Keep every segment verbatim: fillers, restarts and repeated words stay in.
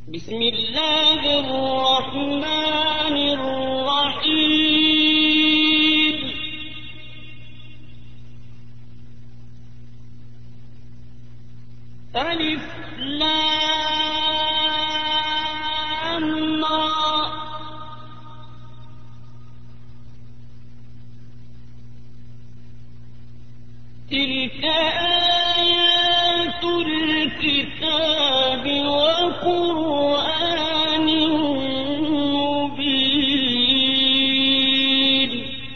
بسم الله الرحمن الرحيم. ألف لام را. تلك آيات الكتاب وقرآن مبين.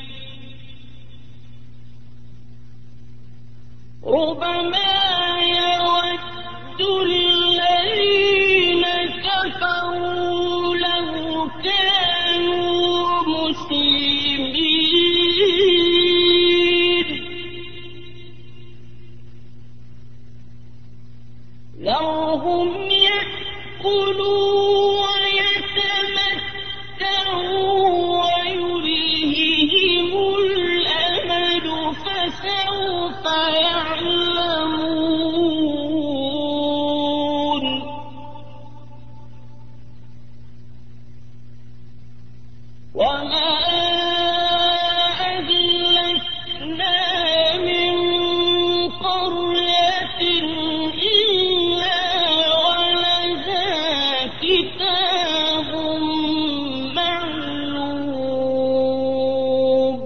ربما يود الذين كفروا لو كانوا مسلمين ذرهم يأكلوا ويتمتعوا ويلههم الأمل فسوف يعلمون. وما أهلكنا من قرية إلا ولها كتاب معلوم.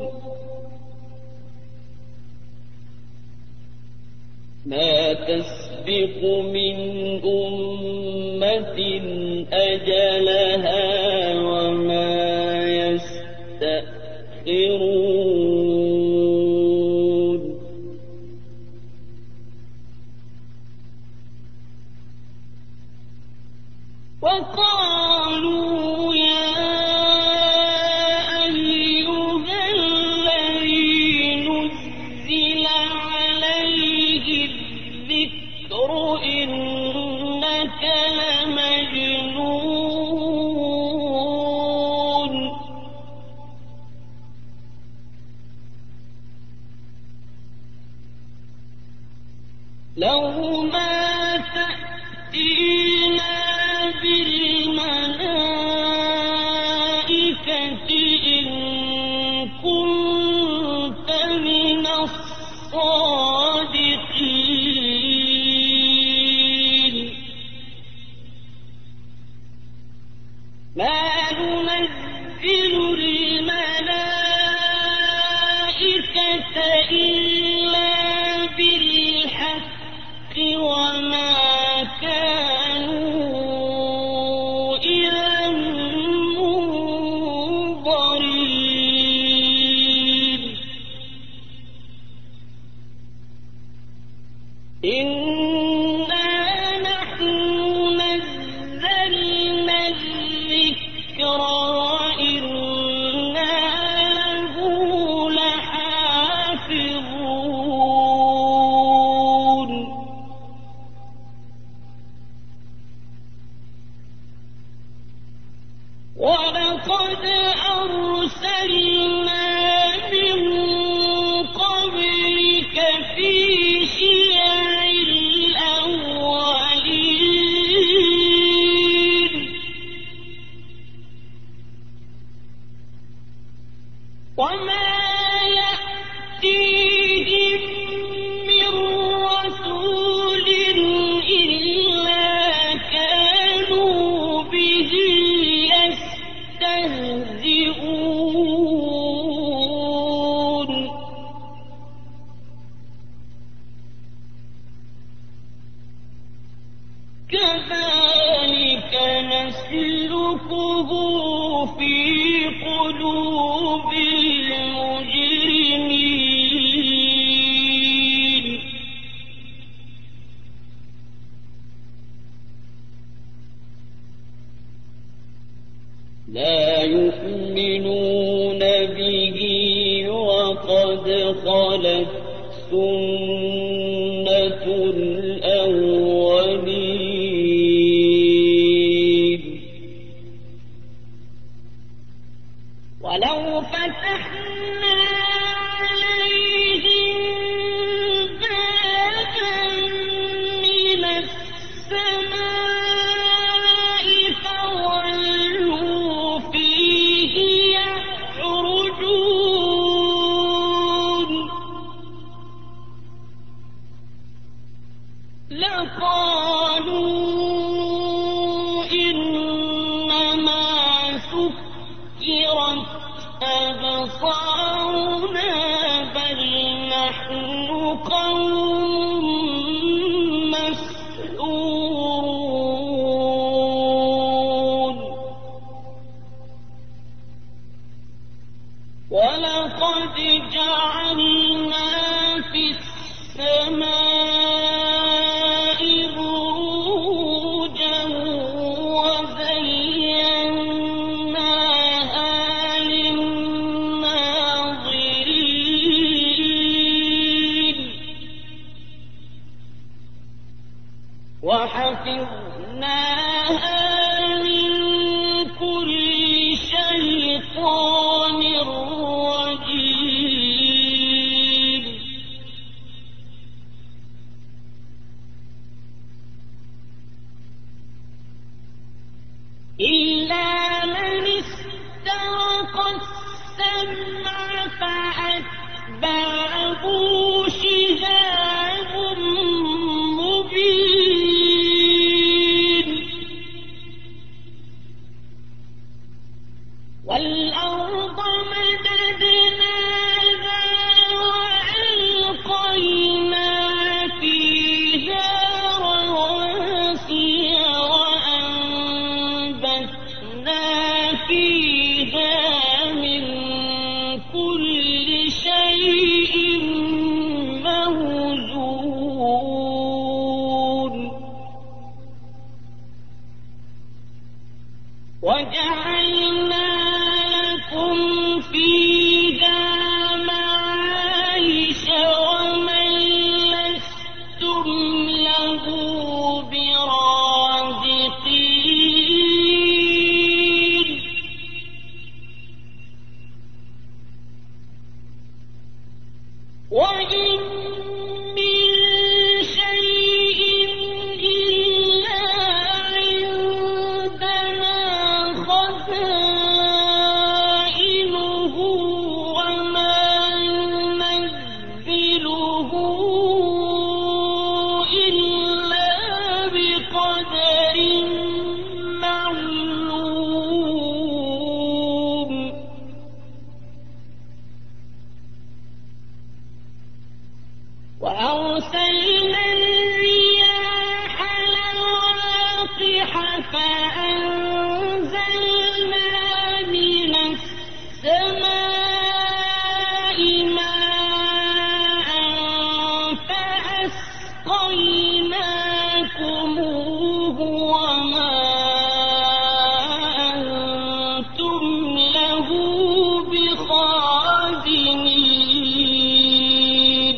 ما تسبق من أمة أجلها وما يستأخرون. وقالوا يا أيها الذي نزل عليه الذكر إنك لمجنون. لو ما تأتينا بالملائكة إن كنت من الصادقين. ما ننزل الملائكة إلا بالحق وما كانوا إذا منظرين. إنا نحن نزلنا الذكر وإنا له لحافظون. ولقد أرسلنا من قبلك في شيع الأولين وما يأتيهم من رسول إلا كانوا به يستهزئون. كذلك نسلكه في قلوب المجرمين. لا يؤمنون به وقد خلت سنة الأولين. ولو فتحنا عليهم بابا من السماء أبصارنا بل نحن قوم مسحورون ولقد جعلنا في السماء بروجا وزيناها للناظرين وحفظناها من كل شيطان رجيم إلا من استرق السمع فأتبعه شهاب مبين والأرض مددناها وألقينا فيها رواسي وأنبتنا فيها من كل شيء موزون وجعلنا لكم فيها معايش ومن لستم له برازقين وإن من شيء إلا عندنا خزائنه وما ننزله إلا بقدر معلوم وأرسلنا الرياح لواقح فأنزلنا من السماء ماء فأسقيناكموه وما أنتم له بخازنين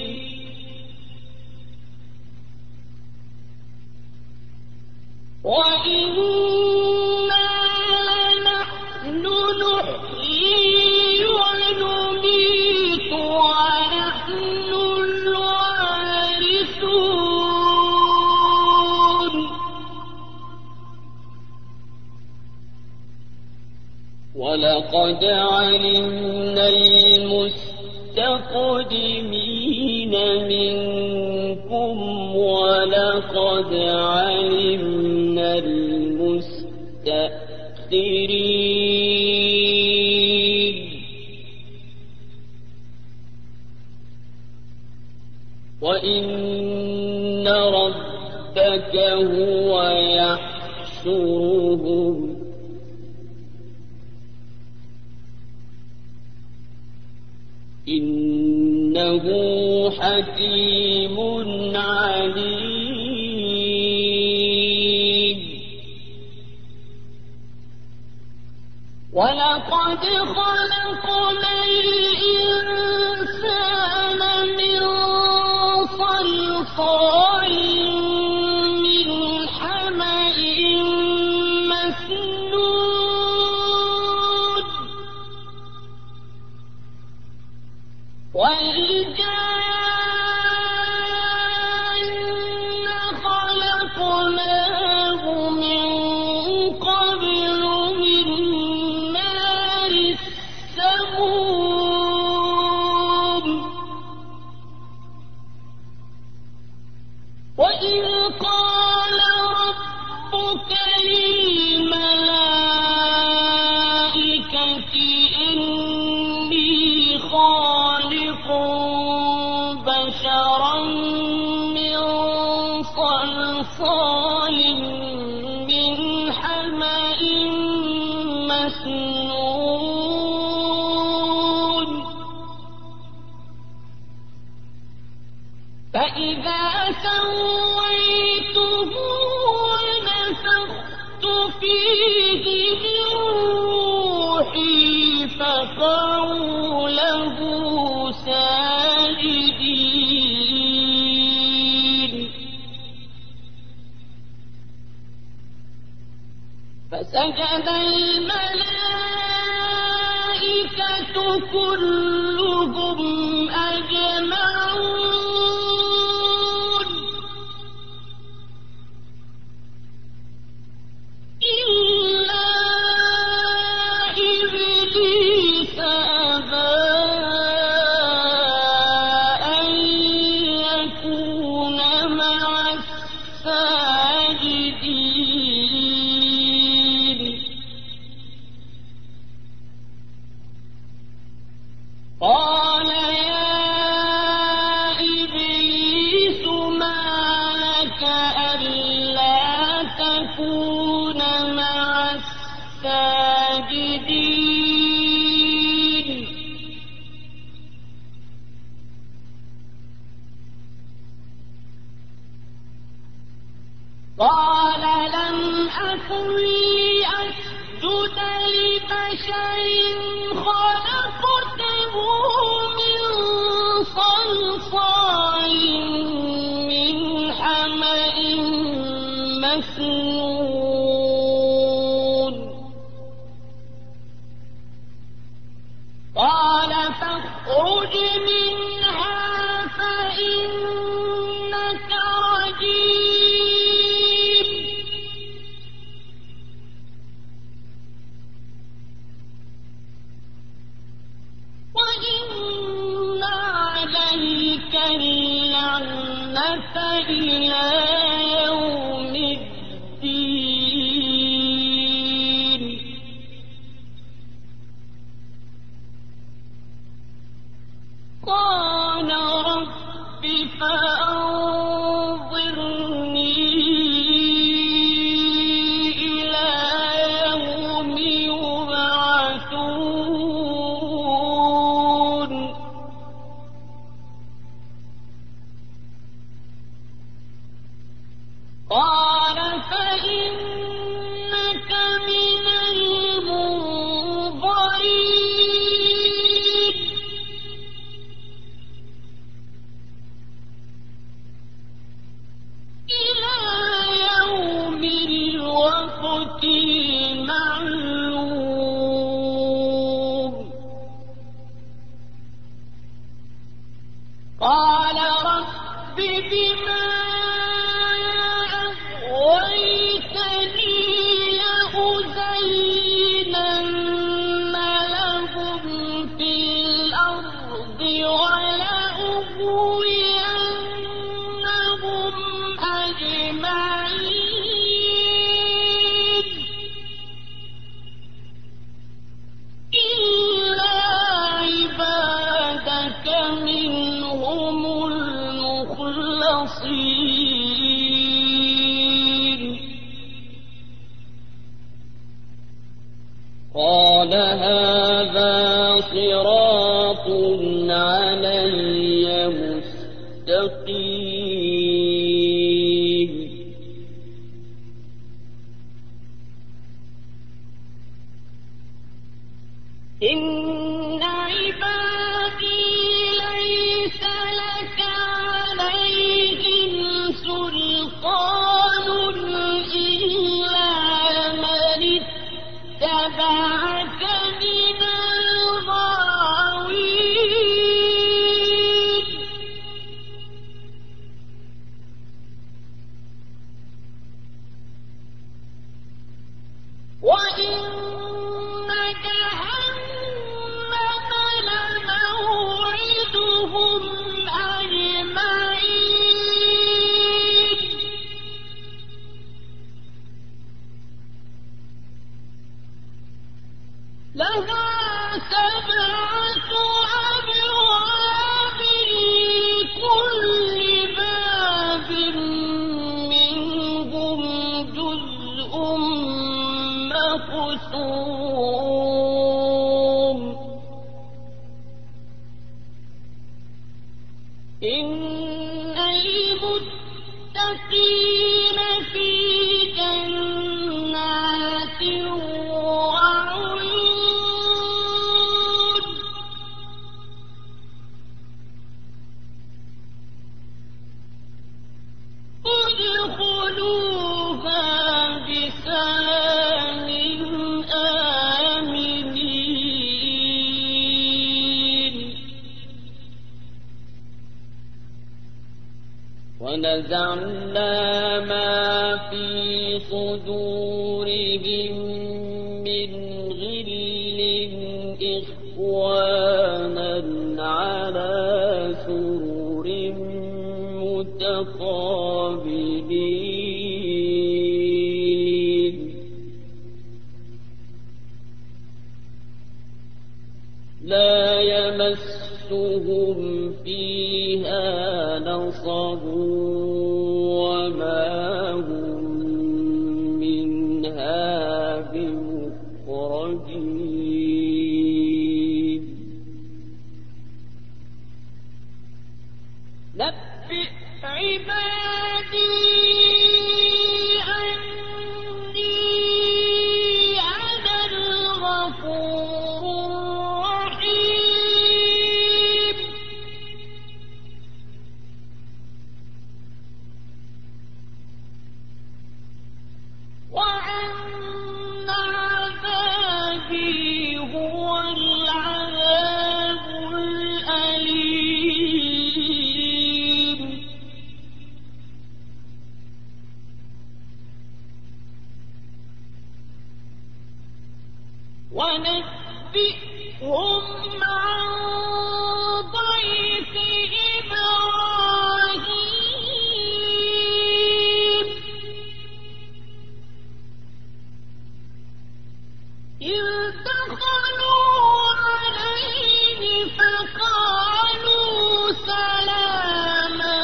وإنا لنحن نحيي ونميت ونحن الوارثون ولقد علمنا المستقدمين منكم ولقد علمنا المستأخرين وإن ربك هو يحشرهم إنه حكيم عليم ولقد خلقنا الإنسان من صلصال من حمأ مسنون والجان خلقناه من قبل من نار السموم وإذ قال ربك للملائكة إني مسنون فإذا سويته ونفخت فيه من روحي فقعوا له ساجدين فسجد الملائكة كلهم أجمعون إلا إبليس أبى أن يكون مع الساجدين قال يا إبليس ما لك ألا تكون مع الساجدين قال لم أكن لأسجد لبشر خلقته من صلصال من حمأ مسنون قال فاخرج منها فإنك رجيم وإن عليك اللعنة إلى يوم الدين قال رب فأنظرني إلى يوم يبعثون قال فإنك من المنظرين إلى يوم الوقت المعلوم قال رب بما أغويتني لأزينن لهم في الأرض ولأغوينهم أجمعين إلا عبادك منهم المخلصين قال هذا صراط علي مستقيم إن عبادي ليس لك عليهم سلطان إلا من اتبعك من الغاوين وإن جهنم لموعدهم أجمعين لها سبعة أبواب لكل باب منهم جزء مخصوم إن المتقين في جنات وعيون ادخلوها بسلام آمنين ونزعنا ما في صدورهم من غل إخوانا على سرر متقابلين لا يمسهم فيها نصب وما هم منها بمخرجين نبئ عبادي أني أنا الغفور الرحيم وأن عذابي هو العذاب الأليم ونبئهم عن ضيف إبراهيم إذ دخلوا عليه فقالوا سلاما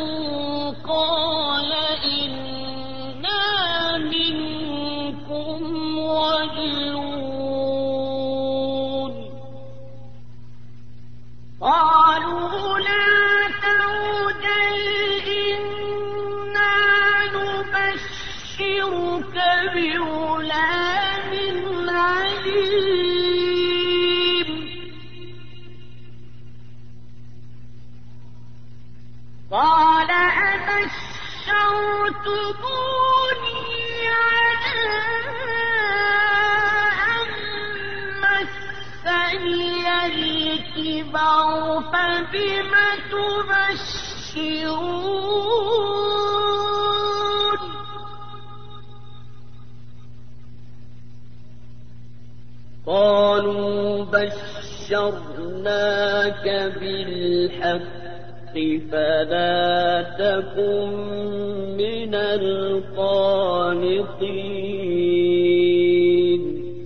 قال إنا منكم وجلون قالوا لا توجل إنا نبشرك بغلام عليم قال أبشرتموني على أن مسني الكبر فبم تبشرون قالوا بشرناك بالحق فلا تكن من القانطين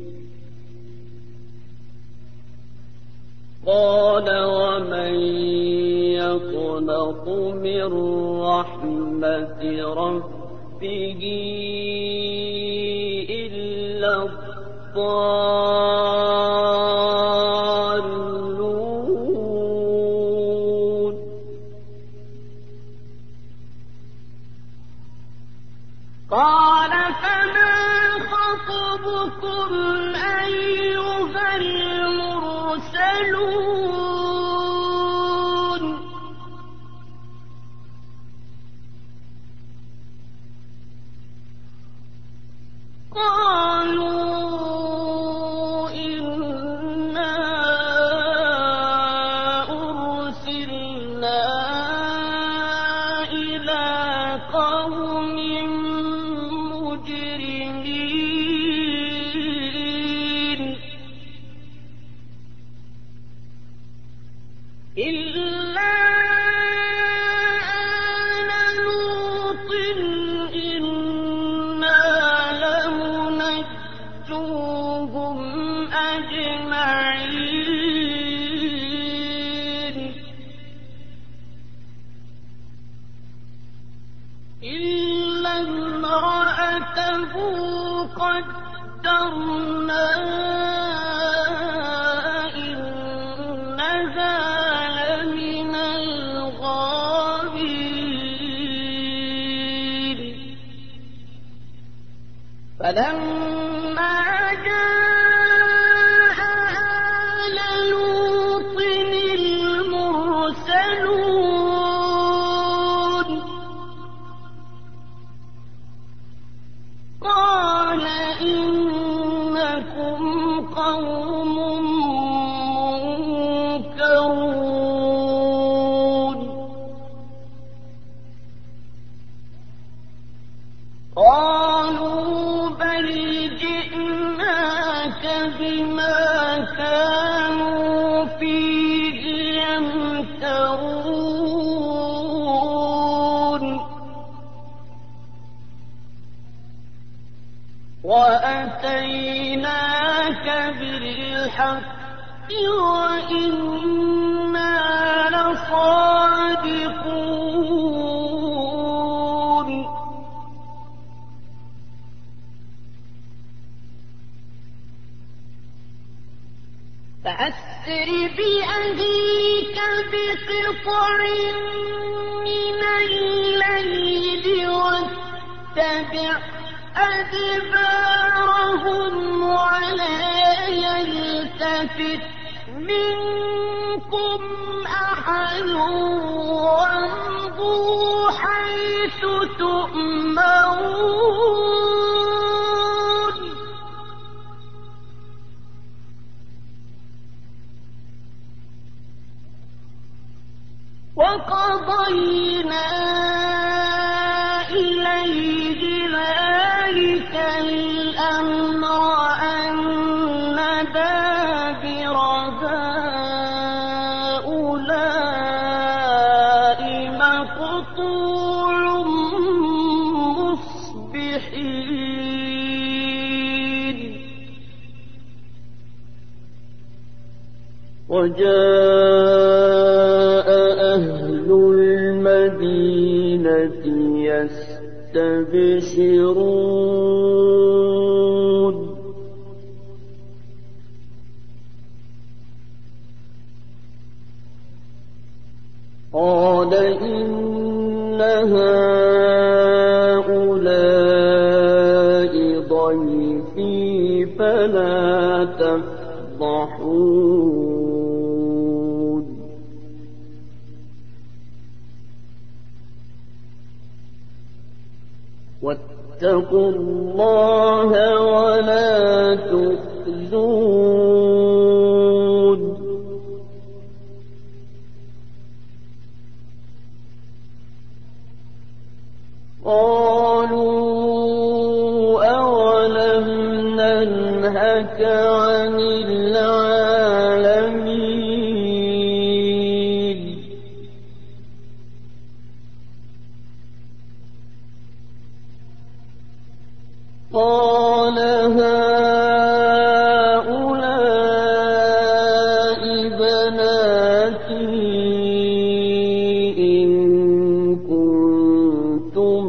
قال ومن يقنط من رحمة ربه إلا الضالون قال فما خطبكم أيها المرسلون قالوا إنا أرسلنا إلى قوم مجرمين إلا آل لوط إنا لمنجوهم أجمعين إلا امرأته قدرنا فَأَمْطَرْنَا إِنَّ هَذَا لَمِنَ الْغَابِرِينَ فَلَمَّا جَاءَ آلَ لُوطٍ الْمُرْسَلُونَ قَالَ إِنَّكُمْ قَوْمٌ مُنكَرُونَ قَالُوا بَلْ جِئْنَاكَ بِمَا كَانُوا فِيهِ يَمْتَرُونَ وَأَتَيْنَاكَ بِالْحَقِّ وَإِنَّا لَصَادِقُونَ فَأَسْرِ بِأَهْلِكَ بِقِطْعٍ مِّنَ اللَّيْلِ وَاتَّبِعْ أَدْبَارَهُمْ وَلَا يَلْتَفِتْ مِنكُمْ أَحَدٌ وَامْضُوا حَيْثُ تُؤْمَرُونَ وَقَضَيْنَا إِلَيْهِ ذَلِكَ الْأَمْرَ أَنَّ دَابِرَ هَٰؤُلَاءِ مَقْطُوعٌ مُّصْبِحِينَ وَجَاءَ أَهْلُ الْمَدِينَةِ يَسْتَبْشِرُونَ قَالَ إِنَّ هَٰؤُلَاءِ ضَيْفِي فَلَا تَفْضَحُونِ وَاتَّقُوا اللَّهَ وَلَا تُخْزُونِ قَالُوا أَوَلَمْ نَنْهَكَ عَنِ الْعَالَمِينَ قَالَ هَٰؤُلَاءِ بَنَاتِي إِن كُنتُمْ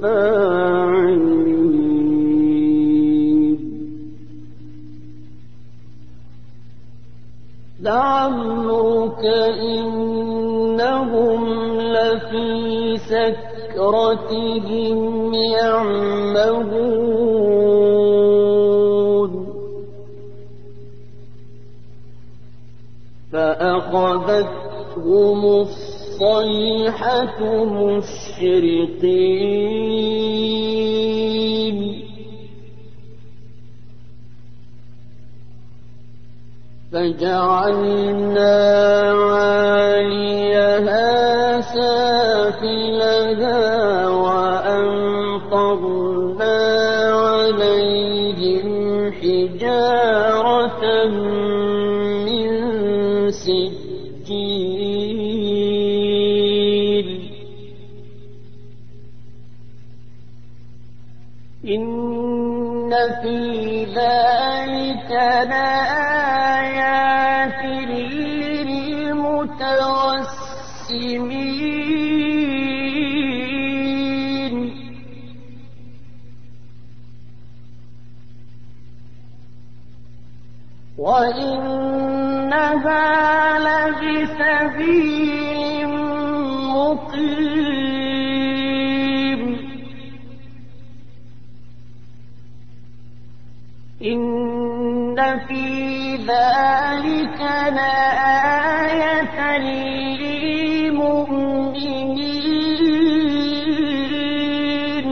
فَاعِلِينَ لَعَمْرُكَ إِنَّهُمْ لَفِي سَكْرَتِهِمْ يَعْمَهُونَ فَأَخَذَتْهُمُ الصَّيْحَةُ مُشْرِقِينَ فَجَعَلْنَا عَالِيَهَا سَافِلَهَا وَأَمْطَرْنَا عَلَيْهِمْ حِجَارَةً مِّن سِجِّيلٍ إِنَّ فِي ذَلِكَ لَآيَاتٍ لِّلْمُتَوَسِّمِينَ وإنها لبسبيل مقيم إن في ذلك لآية للمؤمنين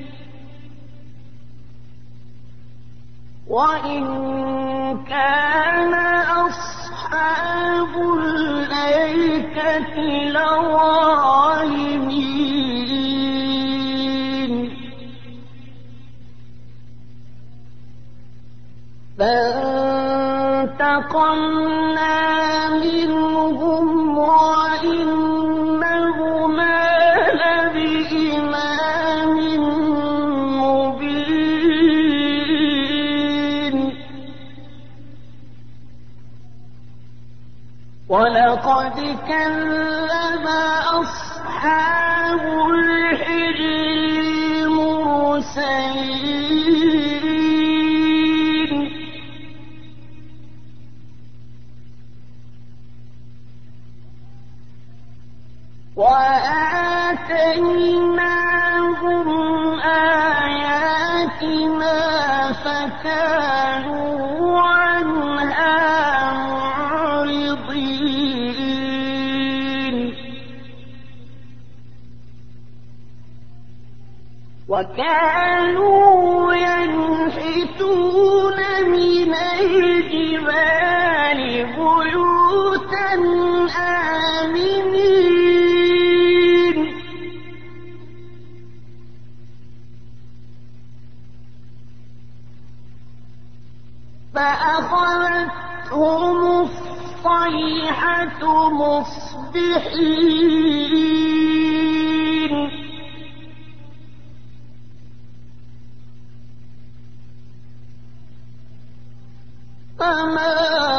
وإن كان أصحاب الأيكة لظالمين فانتقمنا منهم وإنهما لبإمام مبين ولقد كذب أصحاب الحجر المرسلين وآتيناهم آياتنا فكانوا عنها معرضين وكانوا ينحتون من الجبال بيوتا آمنين فأخذتهم الصيحة مصبحين فما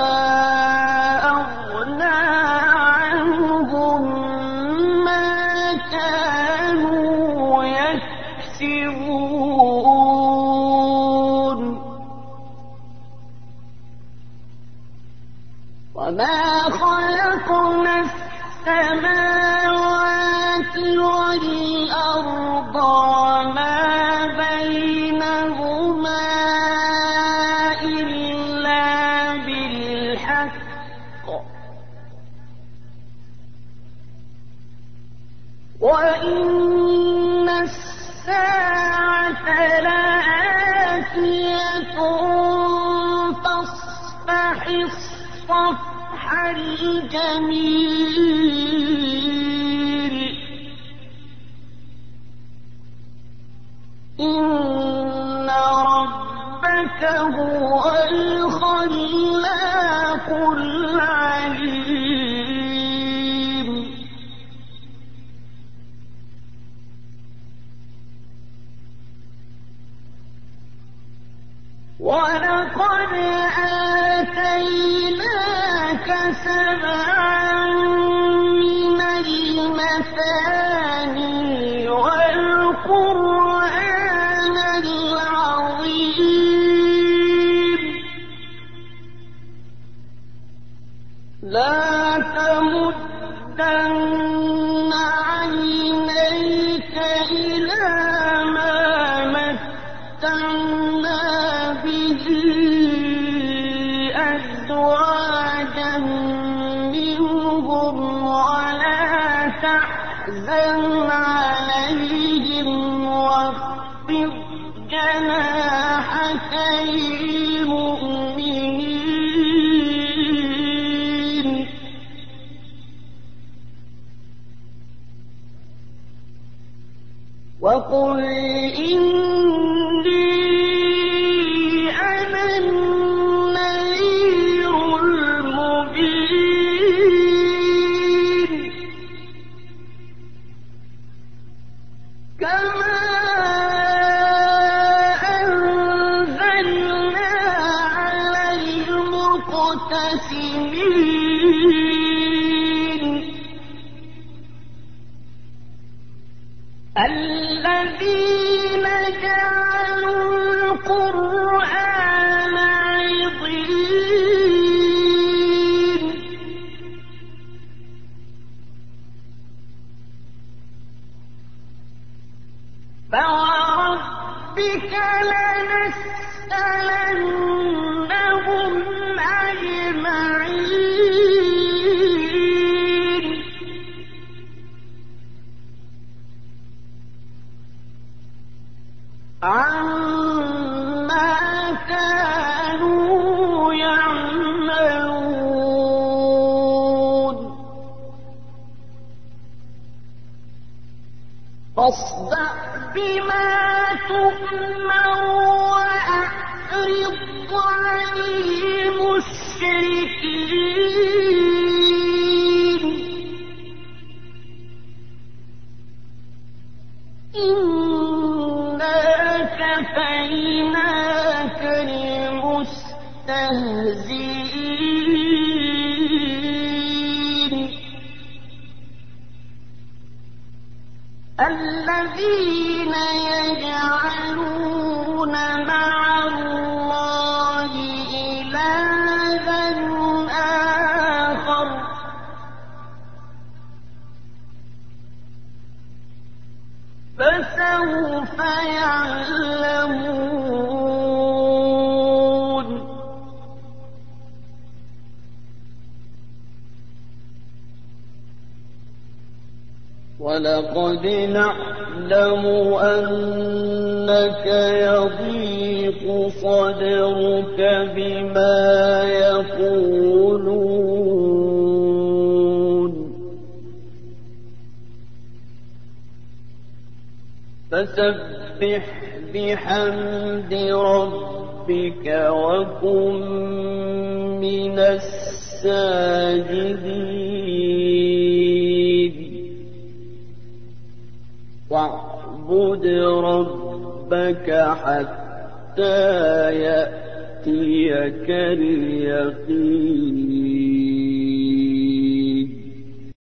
أغنى عنهم ما كانوا يكسبون وما خلقنا السماوات والأرض وما بينهما إلا بالحق وإن الساعة لآتية فاصفح الصفح الجميل إن ربك هو الخلاق العليم ولقد آتيناك سبعا من المثاني والقرآن العظيم لا تمدن عينيك إلى ما متعنا به أزواجا منهم ولا تحزن عليهم واخفض جناحك للمؤمنين وقل إني أنا النذير المبين كما أنزلنا على المقتسمين الذين جعلوا القرآن عضين فاصدع بما تؤمر وأعرض عن المشركين إنا كفيناك المستهزئين الذين يجعلون مع الله إلها آخر فسوف يعلمون ولقد نعلم أنك يضيق صدرك بما يقولون فسبح بحمد ربك وكن من الساجدين واعبد ربك حتى يأتيك اليقين